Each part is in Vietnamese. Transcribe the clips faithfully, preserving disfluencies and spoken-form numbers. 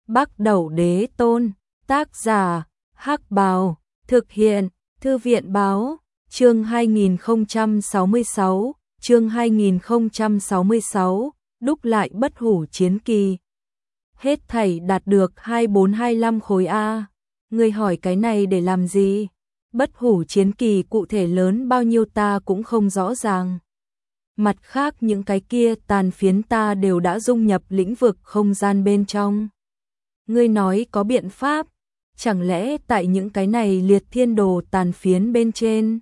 Bắc Đẩu Đế Tôn, tác giả, Hắc Bào, thực hiện, Thư viện báo, chương hai nghìn không trăm sáu mươi sáu, chương hai nghìn không trăm sáu mươi sáu, đúc lại bất hủ chiến kỳ. Hết thảy đạt được hai nghìn bốn trăm hai mươi lăm khối A. Người hỏi cái này để làm gì? Bất hủ chiến kỳ cụ thể lớn bao nhiêu ta cũng không rõ ràng. Mặt khác những cái kia tàn phiến ta đều đã dung nhập lĩnh vực không gian bên trong. Ngươi nói có biện pháp, chẳng lẽ tại những cái này liệt thiên đồ tàn phiến bên trên?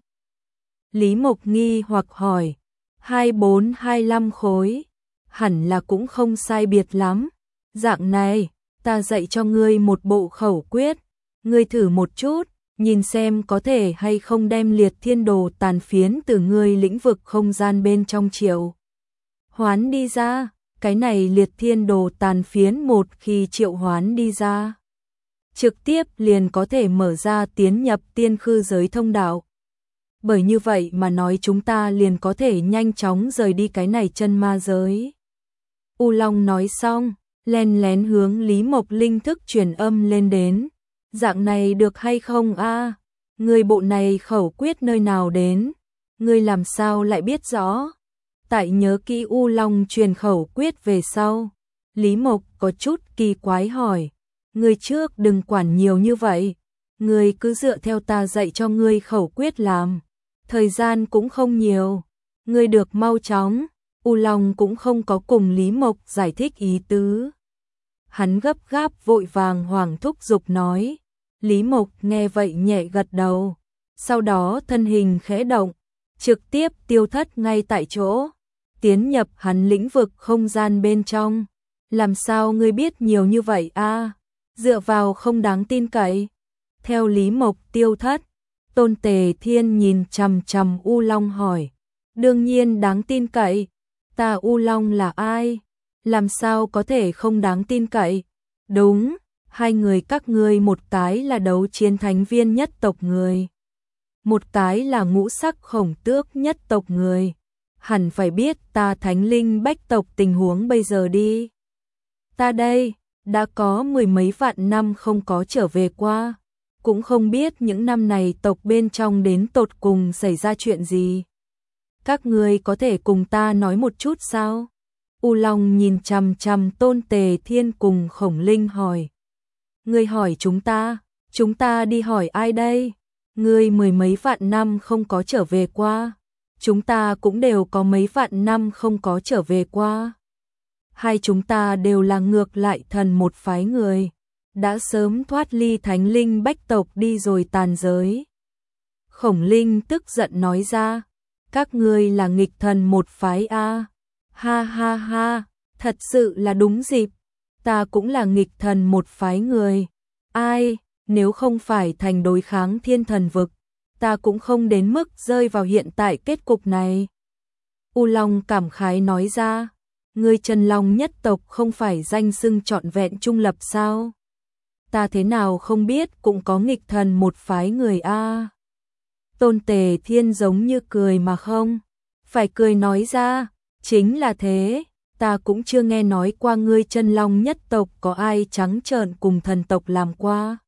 Lý Mộc nghi hoặc hỏi, hai nghìn bốn trăm hai mươi lăm khối, hẳn là cũng không sai biệt lắm. Dạng này, ta dạy cho ngươi một bộ khẩu quyết, ngươi thử một chút, nhìn xem có thể hay không đem liệt thiên đồ tàn phiến từ ngươi lĩnh vực không gian bên trong triệu hoán đi ra. Cái này liệt thiên đồ tàn phiến một khi triệu hoán đi ra, trực tiếp liền có thể mở ra tiến nhập tiên khư giới thông đạo. Bởi như vậy mà nói chúng ta liền có thể nhanh chóng rời đi cái này chân ma giới. U Long nói xong, len lén hướng Lý Mộc linh thức truyền âm lên đến. Dạng này được hay không a? À? Người bộ này khẩu quyết nơi nào đến? Người làm sao lại biết rõ? Tại nhớ kỹ U Long truyền khẩu quyết về sau, Lý Mộc có chút kỳ quái hỏi, người trước đừng quản nhiều như vậy, người cứ dựa theo ta dạy cho ngươi khẩu quyết làm, thời gian cũng không nhiều, ngươi được mau chóng. U Long cũng không có cùng Lý Mộc giải thích ý tứ. Hắn gấp gáp vội vàng hoảng thúc giục nói, Lý Mộc nghe vậy nhẹ gật đầu, sau đó thân hình khẽ động, trực tiếp tiêu thất ngay tại chỗ, tiến nhập hắn lĩnh vực không gian bên trong. Làm sao ngươi biết nhiều như vậy a? À? Dựa vào không đáng tin cậy. Theo Lý Mộc tiêu thất, Tôn Tề Thiên nhìn chằm chằm U Long hỏi, đương nhiên đáng tin cậy, ta U Long là ai? Làm sao có thể không đáng tin cậy? Đúng, hai người các ngươi một cái là đấu chiến thánh viên nhất tộc người, một cái là ngũ sắc khổng tước nhất tộc người. Hẳn phải biết ta thánh linh bách tộc tình huống bây giờ đi. Ta đây, đã có mười mấy vạn năm không có trở về qua, cũng không biết những năm này tộc bên trong đến tột cùng xảy ra chuyện gì. Các ngươi có thể cùng ta nói một chút sao? U Long nhìn chằm chằm Tôn Tề Thiên cùng Khổng Linh hỏi. Ngươi hỏi chúng ta, chúng ta đi hỏi ai đây? Ngươi mười mấy vạn năm không có trở về qua, chúng ta cũng đều có mấy vạn năm không có trở về qua. Hai chúng ta đều là ngược lại thần một phái người, đã sớm thoát ly thánh linh bách tộc đi rồi tàn giới. Khổng Linh tức giận nói ra, các ngươi là nghịch thần một phái a. À. Ha ha ha, thật sự là đúng dịp, ta cũng là nghịch thần một phái người. Ai, nếu không phải thành đối kháng thiên thần vực, ta cũng không đến mức rơi vào hiện tại kết cục này. U Long cảm khái nói ra, ngươi Chân Long nhất tộc không phải danh xưng trọn vẹn trung lập sao? Ta thế nào không biết cũng có nghịch thần một phái người a. À. Tôn Tề Thiên giống như cười mà không phải cười nói ra, chính là thế, ta cũng chưa nghe nói qua ngươi Chân Long nhất tộc có ai trắng trợn cùng thần tộc làm qua.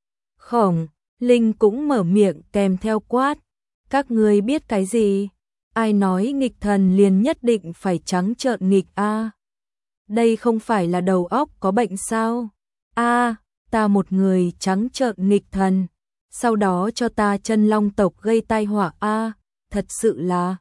Khổng Linh cũng mở miệng kèm theo quát, các ngươi biết cái gì? Ai nói nghịch thần liền nhất định phải trắng trợn nghịch a? À? Đây không phải là đầu óc có bệnh sao? A, à, ta một người trắng trợn nghịch thần, sau đó cho ta Chân Long tộc gây tai họa a, à, thật sự là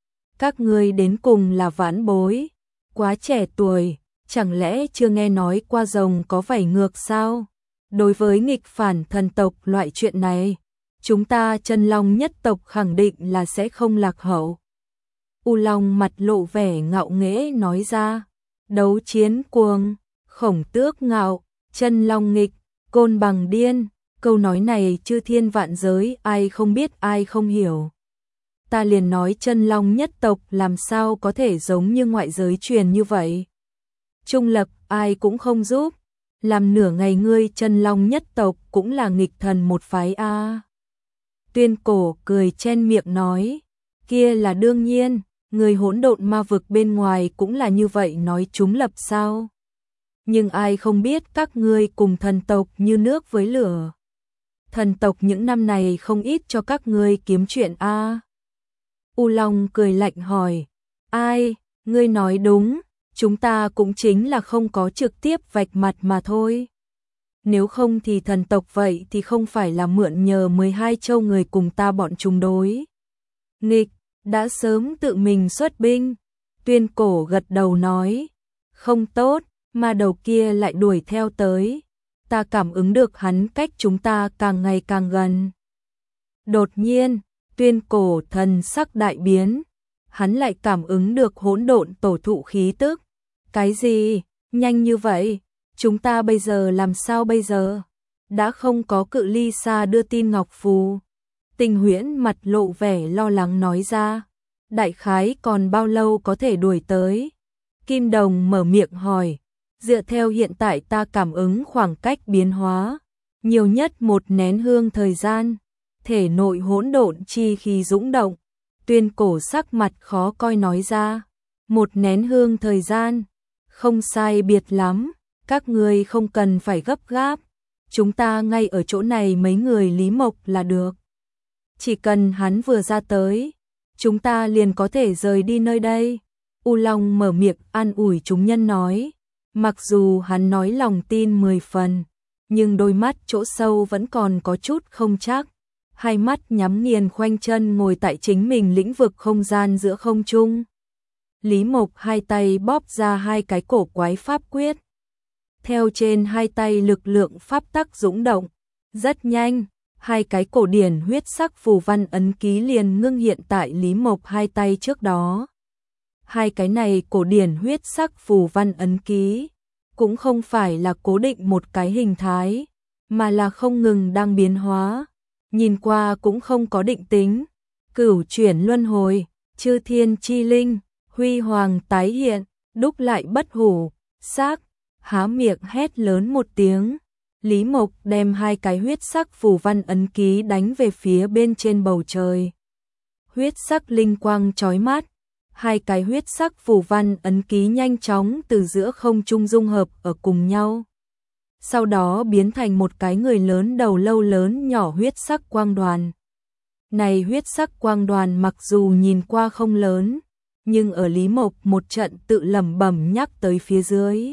các ngươi đến cùng là vãn bối, quá trẻ tuổi, chẳng lẽ chưa nghe nói qua rồng có vảy ngược sao? Đối với nghịch phản thần tộc loại chuyện này, chúng ta Chân Long nhất tộc khẳng định là sẽ không lạc hậu. U Long mặt lộ vẻ ngạo nghễ nói ra, đấu chiến cuồng, khổng tước ngạo, Chân Long nghịch, côn bằng điên, câu nói này chư thiên vạn giới ai không biết ai không hiểu. Ta liền nói Chân Long nhất tộc làm sao có thể giống như ngoại giới truyền như vậy. Trung lập ai cũng không giúp. Làm nửa ngày ngươi Chân Long nhất tộc cũng là nghịch thần một phái a. À. Tuyên Cổ cười chen miệng nói, kia là đương nhiên, người hỗn độn ma vực bên ngoài cũng là như vậy nói chúng lập sao? nhưng ai không biết các ngươi cùng thần tộc như nước với lửa. Thần tộc những năm này không ít cho các ngươi kiếm chuyện a. À. U Long cười lạnh hỏi, ai, ngươi nói đúng, chúng ta cũng chính là không có trực tiếp vạch mặt mà thôi. Nếu không thì thần tộc vậy thì không phải là mượn nhờ mười hai châu người cùng ta bọn chúng đối nghịch, đã sớm tự mình xuất binh. Tuyên Cổ gật đầu nói, không tốt, mà đầu kia lại đuổi theo tới. Ta cảm ứng được hắn cách chúng ta càng ngày càng gần. Đột nhiên, Tuyên Cổ thần sắc đại biến, hắn lại cảm ứng được hỗn độn tổ thụ khí tức. Cái gì? Nhanh như vậy? Chúng ta bây giờ làm sao bây giờ? Đã không có cự ly xa đưa tin ngọc phù. Tình Huyễn mặt lộ vẻ lo lắng nói ra, đại khái còn bao lâu có thể đuổi tới? Kim Đồng mở miệng hỏi, dựa theo hiện tại ta cảm ứng khoảng cách biến hóa, nhiều nhất một nén hương thời gian, thể nội hỗn độn chi khí dũng động. Tuyên Cổ sắc mặt khó coi nói ra, một nén hương thời gian, không sai biệt lắm, các ngươi không cần phải gấp gáp, chúng ta ngay ở chỗ này mấy người Lý Mộc là được. Chỉ cần hắn vừa ra tới, chúng ta liền có thể rời đi nơi đây. U Long mở miệng an ủi chúng nhân nói, mặc dù hắn nói lòng tin mười phần, nhưng đôi mắt chỗ sâu vẫn còn có chút không chắc. Hai mắt nhắm nghiền khoanh chân ngồi tại chính mình lĩnh vực không gian giữa không trung. Lý Mộc hai tay bóp ra hai cái cổ quái pháp quyết. Theo trên hai tay lực lượng pháp tắc dũng động, rất nhanh, hai cái cổ điển huyết sắc phù văn ấn ký liền ngưng hiện tại Lý Mộc hai tay trước đó. Hai cái này cổ điển huyết sắc phù văn ấn ký cũng không phải là cố định một cái hình thái, mà là không ngừng đang biến hóa, nhìn qua cũng không có định tính. Cửu chuyển luân hồi, chư thiên chi linh, huy hoàng tái hiện, đúc lại bất hủ, xác, há miệng hét lớn một tiếng. Lý Mộc đem hai cái huyết sắc phù văn ấn ký đánh về phía bên trên bầu trời. Huyết sắc linh quang chói mắt, hai cái huyết sắc phù văn ấn ký nhanh chóng từ giữa không trung dung hợp ở cùng nhau. Sau đó biến thành một cái người lớn đầu lâu lớn nhỏ huyết sắc quang đoàn. Này huyết sắc quang đoàn mặc dù nhìn qua không lớn, nhưng ở Lý Mộc một trận tự lẩm bẩm nhắc tới phía dưới,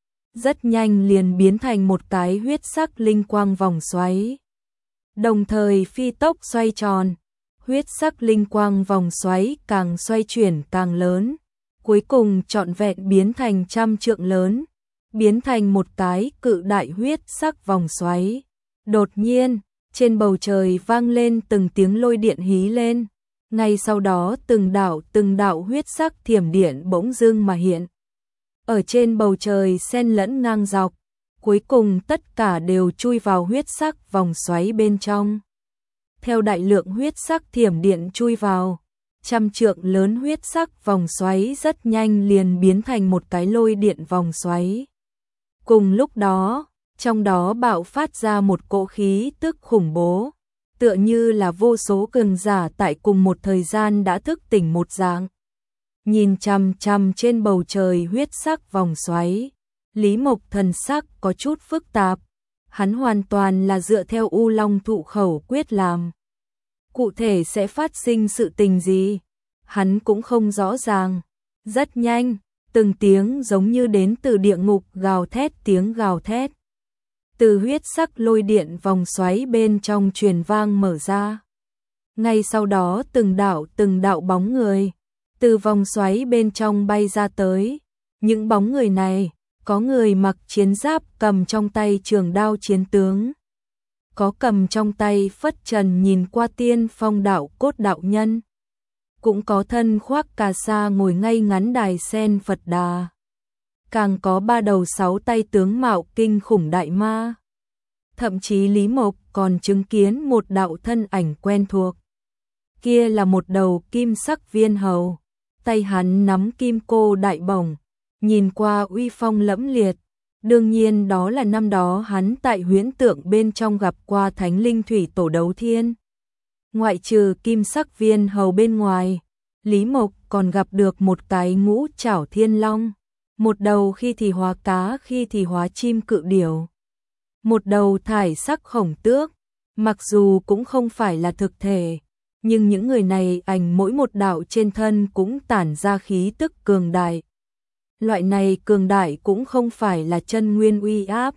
rất nhanh liền biến thành một cái huyết sắc linh quang vòng xoáy. Đồng thời phi tốc xoay tròn, huyết sắc linh quang vòng xoáy càng xoay chuyển càng lớn, cuối cùng trọn vẹn biến thành trăm trượng lớn, biến thành một cái cự đại huyết sắc vòng xoáy. Đột nhiên, trên bầu trời vang lên từng tiếng lôi điện hí lên, ngay sau đó từng đạo từng đạo huyết sắc thiểm điện bỗng dưng mà hiện. Ở trên bầu trời xen lẫn ngang dọc, cuối cùng tất cả đều chui vào huyết sắc vòng xoáy bên trong. Theo đại lượng huyết sắc thiểm điện chui vào, trăm trượng lớn huyết sắc vòng xoáy rất nhanh liền biến thành một cái lôi điện vòng xoáy. Cùng lúc đó, trong đó bạo phát ra một cỗ khí tức khủng bố, tựa như là vô số cường giả tại cùng một thời gian đã thức tỉnh một dạng. Nhìn chằm chằm trên bầu trời huyết sắc vòng xoáy, Lý Mộc thần sắc có chút phức tạp, hắn hoàn toàn là dựa theo U Long thụ khẩu quyết làm. Cụ thể sẽ phát sinh sự tình gì, hắn cũng không rõ ràng. Rất nhanh, từng tiếng giống như đến từ địa ngục gào thét tiếng gào thét. Từ huyết sắc lôi điện vòng xoáy bên trong truyền vang mở ra. Ngay sau đó từng đạo từng đạo bóng người từ vòng xoáy bên trong bay ra tới. Những bóng người này, có người mặc chiến giáp cầm trong tay trường đao chiến tướng, có cầm trong tay phất trần nhìn qua tiên phong đạo cốt đạo nhân, cũng có thân khoác cà sa ngồi ngay ngắn đài sen Phật Đà, càng có ba đầu sáu tay tướng mạo kinh khủng đại ma. Thậm chí Lý Mộc còn chứng kiến một đạo thân ảnh quen thuộc. Kia là một đầu kim sắc viên hầu, tay hắn nắm kim cô đại bổng, nhìn qua uy phong lẫm liệt. Đương nhiên đó là năm đó hắn tại huyễn tượng bên trong gặp qua Thánh Linh Thủy Tổ Đấu Thiên. Ngoại trừ kim sắc viên hầu bên ngoài, Lý Mộc còn gặp được một cái ngũ trảo thiên long, một đầu khi thì hóa cá khi thì hóa chim cự điểu, một đầu thải sắc khổng tước, mặc dù cũng không phải là thực thể, nhưng những người này ảnh mỗi một đạo trên thân cũng tản ra khí tức cường đại. Loại này cường đại cũng không phải là chân nguyên uy áp,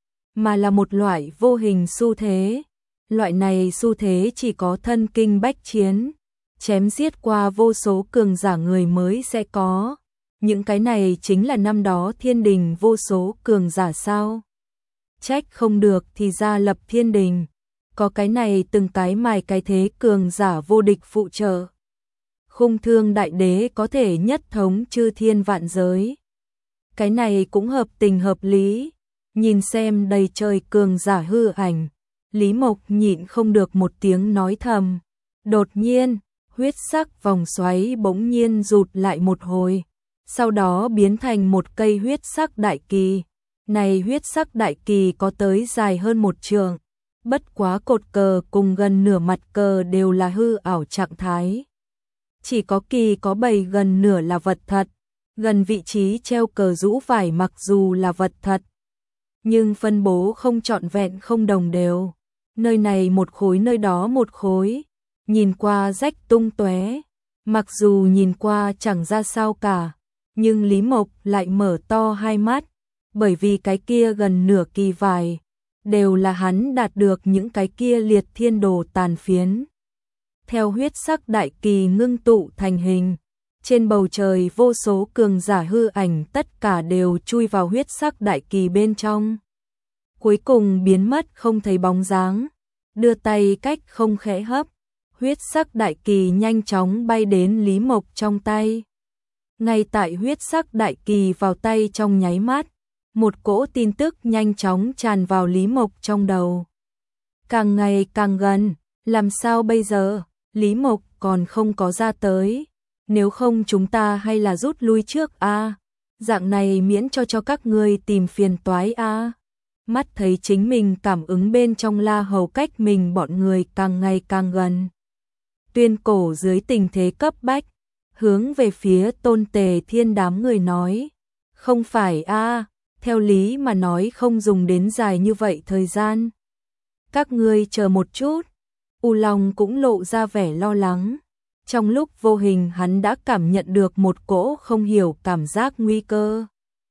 mà là một loại vô hình xu thế. Loại này xu thế chỉ có thân kinh bách chiến, chém giết qua vô số cường giả người mới sẽ có. Những cái này chính là năm đó thiên đình vô số cường giả sao? Trách không được thì ra lập thiên đình. Có cái này từng cái mài cái thế cường giả vô địch phụ trợ. Khung Thương đại đế có thể nhất thống chư thiên vạn giới. Cái này cũng hợp tình hợp lý. Nhìn xem đầy trời cường giả hư ảnh, Lý Mộc nhịn không được một tiếng nói thầm. Đột nhiên, huyết sắc vòng xoáy bỗng nhiên rụt lại một hồi, sau đó biến thành một cây huyết sắc đại kỳ. Này huyết sắc đại kỳ có tới dài hơn một trượng, bất quá cột cờ cùng gần nửa mặt cờ đều là hư ảo trạng thái. Chỉ có kỳ có bầy gần nửa là vật thật, gần vị trí treo cờ rũ vải mặc dù là vật thật, nhưng phân bố không trọn vẹn không đồng đều. Nơi này một khối nơi đó một khối, nhìn qua rách tung tóe, mặc dù nhìn qua chẳng ra sao cả, nhưng Lý Mộc lại mở to hai mắt, bởi vì cái kia gần nửa kỳ vải đều là hắn đạt được những cái kia liệt thiên đồ tàn phiến. Theo huyết sắc đại kỳ ngưng tụ thành hình, trên bầu trời vô số cường giả hư ảnh tất cả đều chui vào huyết sắc đại kỳ bên trong. Cuối cùng biến mất không thấy bóng dáng, đưa tay cách không khẽ hấp, huyết sắc đại kỳ nhanh chóng bay đến Lý Mộc trong tay. Ngay tại huyết sắc đại kỳ vào tay trong nháy mắt, một cỗ tin tức nhanh chóng tràn vào Lý Mộc trong đầu. Càng ngày càng gần, làm sao bây giờ? Lý Mộc còn không có ra tới, nếu không chúng ta hay là rút lui trước a, à? Dạng này miễn cho cho các ngươi tìm phiền toái a. À? Mắt thấy chính mình cảm ứng bên trong La Hầu cách mình bọn người càng ngày càng gần. Tuyên Cổ dưới tình thế cấp bách, hướng về phía Tôn Tề Thiên đám người nói, không phải a, à, theo lý mà nói không dùng đến dài như vậy thời gian. Các ngươi chờ một chút. U Long cũng lộ ra vẻ lo lắng. Trong lúc vô hình hắn đã cảm nhận được một cỗ không hiểu cảm giác nguy cơ.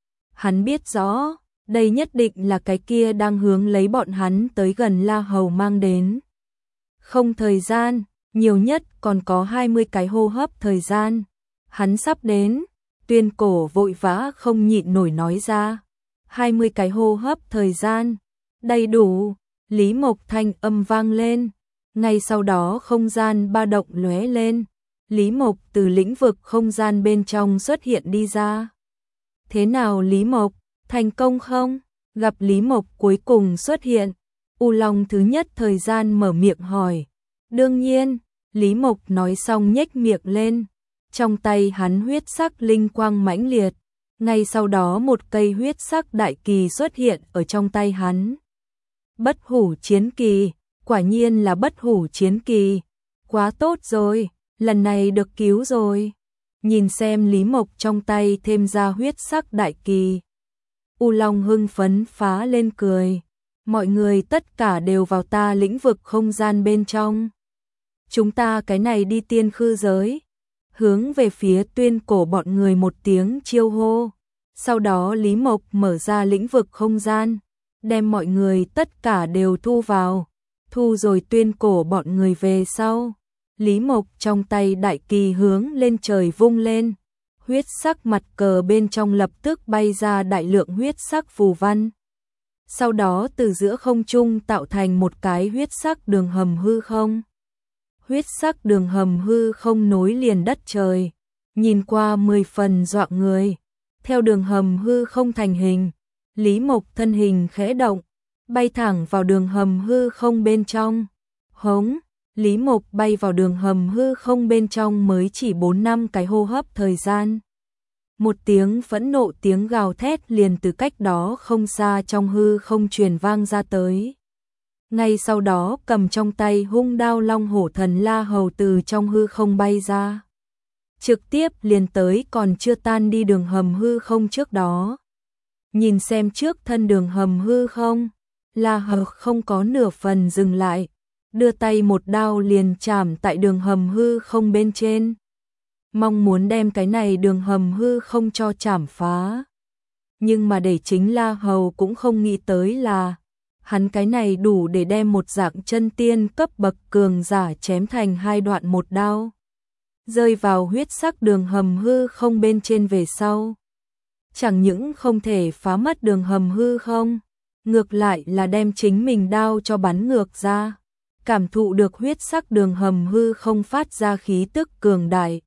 Hắn biết rõ, đây nhất định là cái kia đang hướng lấy bọn hắn tới gần La Hầu mang đến. Không thời gian, nhiều nhất còn có hai mươi cái hô hấp thời gian. Hắn sắp đến, Tuyên Cổ vội vã không nhịn nổi nói ra. hai mươi cái hô hấp thời gian, đầy đủ. Lý Mộc thanh âm vang lên. Ngay sau đó không gian ba động lóe lên. Lý Mộc từ lĩnh vực không gian bên trong xuất hiện đi ra. Thế nào Lý Mộc, thành công không? Gặp Lý Mộc cuối cùng xuất hiện, U Long thứ nhất thời gian mở miệng hỏi. Đương nhiên, Lý Mộc nói xong nhếch miệng lên. Trong tay hắn huyết sắc linh quang mãnh liệt. Ngay sau đó một cây huyết sắc đại kỳ xuất hiện ở trong tay hắn. Bất hủ chiến kỳ, quả nhiên là bất hủ chiến kỳ. Quá tốt rồi, lần này được cứu rồi. Nhìn xem Lý Mộc trong tay thêm ra huyết sắc đại kỳ. U Long hưng phấn phá lên cười. Mọi người tất cả đều vào ta lĩnh vực không gian bên trong. Chúng ta cái này đi tiên khư giới. Hướng về phía Tuyên Cổ bọn người một tiếng chiêu hô. Sau đó Lý Mộc mở ra lĩnh vực không gian, đem mọi người tất cả đều thu vào. Thu rồi Tuyên Cổ bọn người về sau. Lý Mộc trong tay đại kỳ hướng lên trời vung lên. Huyết sắc mặt cờ bên trong lập tức bay ra đại lượng huyết sắc phù văn. Sau đó từ giữa không trung tạo thành một cái huyết sắc đường hầm hư không. Huyết sắc đường hầm hư không nối liền đất trời, nhìn qua mười phần dọa người. Theo đường hầm hư không thành hình, Lý Mộc thân hình khẽ động, bay thẳng vào đường hầm hư không bên trong. Hống, Lý Mộc bay vào đường hầm hư không bên trong mới chỉ bốn năm cái hô hấp thời gian. Một tiếng phẫn nộ tiếng gào thét liền từ cách đó không xa trong hư không truyền vang ra tới. Ngay sau đó cầm trong tay hung đao long hổ thần La Hầu từ trong hư không bay ra. trực tiếp liền tới còn chưa tan đi đường hầm hư không trước đó. Nhìn xem trước thân đường hầm hư không, La Hầu không có nửa phần dừng lại, đưa tay một đao liền chạm tại đường hầm hư không bên trên. Mong muốn đem cái này đường hầm hư không cho chảm phá. Nhưng mà để chính La Hầu cũng không nghĩ tới là hắn cái này đủ để đem một dạng chân tiên cấp bậc cường giả chém thành hai đoạn một đao. Rơi vào huyết sắc đường hầm hư không bên trên về sau. Chẳng những không thể phá mất đường hầm hư không, ngược lại là đem chính mình đao cho bắn ngược ra. Cảm thụ được huyết sắc đường hầm hư không phát ra khí tức cường đại.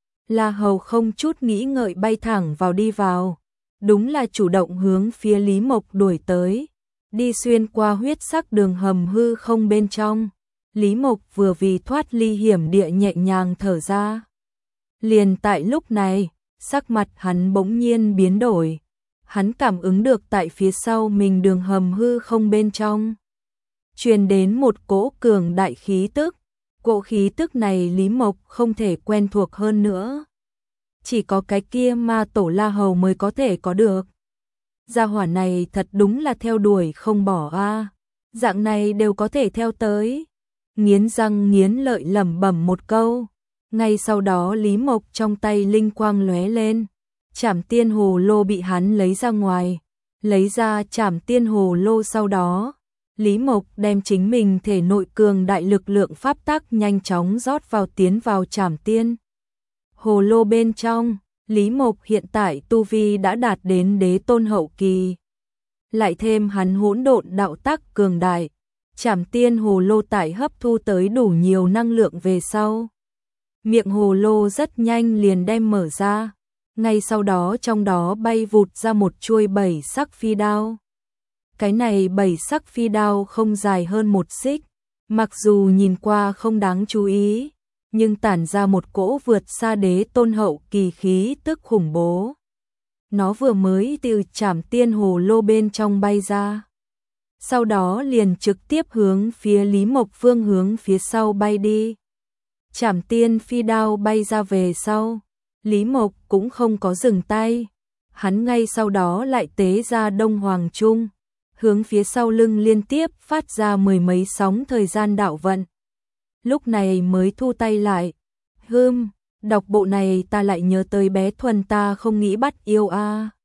La Hầu không chút nghĩ ngợi bay thẳng vào đi vào. Đúng là chủ động hướng phía Lý Mộc đuổi tới. Đi xuyên qua huyết sắc đường hầm hư không bên trong. Lý Mộc vừa vì thoát ly hiểm địa nhẹ nhàng thở ra. Liền tại lúc này, sắc mặt hắn bỗng nhiên biến đổi. Hắn cảm ứng được tại phía sau mình đường hầm hư không bên trong. Truyền đến một cỗ cường đại khí tức. Cỗ khí tức này Lý Mộc không thể quen thuộc hơn nữa. Chỉ có cái kia ma tổ La Hầu mới có thể có được. Gia hỏa này thật đúng là theo đuổi không bỏ a. Dạng này đều có thể theo tới. Nghiến răng nghiến lợi lẩm bẩm một câu. Ngay sau đó Lý Mộc trong tay linh quang lóe lên. Trảm tiên hồ lô bị hắn lấy ra ngoài. Lấy ra trảm tiên hồ lô sau đó. Lý Mộc đem chính mình thể nội cường đại lực lượng pháp tắc nhanh chóng rót vào tiến vào trảm tiên hồ lô bên trong. Lý Mộc hiện tại tu vi đã đạt đến đế tôn hậu kỳ. Lại thêm hắn hỗn độn đạo tắc cường đại. Trảm tiên hồ lô tại hấp thu tới đủ nhiều năng lượng về sau. Miệng hồ lô rất nhanh liền đem mở ra. Ngay sau đó trong đó bay vụt ra một chuôi bảy sắc phi đao. Cái này bảy sắc phi đao không dài hơn một xích. Mặc dù nhìn qua không đáng chú ý, nhưng tản ra một cỗ vượt xa đế tôn hậu kỳ khí tức khủng bố. Nó vừa mới từ trảm tiên hồ lô bên trong bay ra. Sau đó liền trực tiếp hướng phía Lý Mộc phương hướng phía sau bay đi. Trảm tiên phi đao bay ra về sau. Lý Mộc cũng không có dừng tay. Hắn ngay sau đó lại tế ra Đông Hoàng Trung. Hướng phía sau lưng liên tiếp phát ra mười mấy sóng thời gian đạo vận. Lúc này mới thu tay lại. Hừm, đọc bộ này ta lại nhớ tới bé Thuần ta không nghĩ bắt yêu a.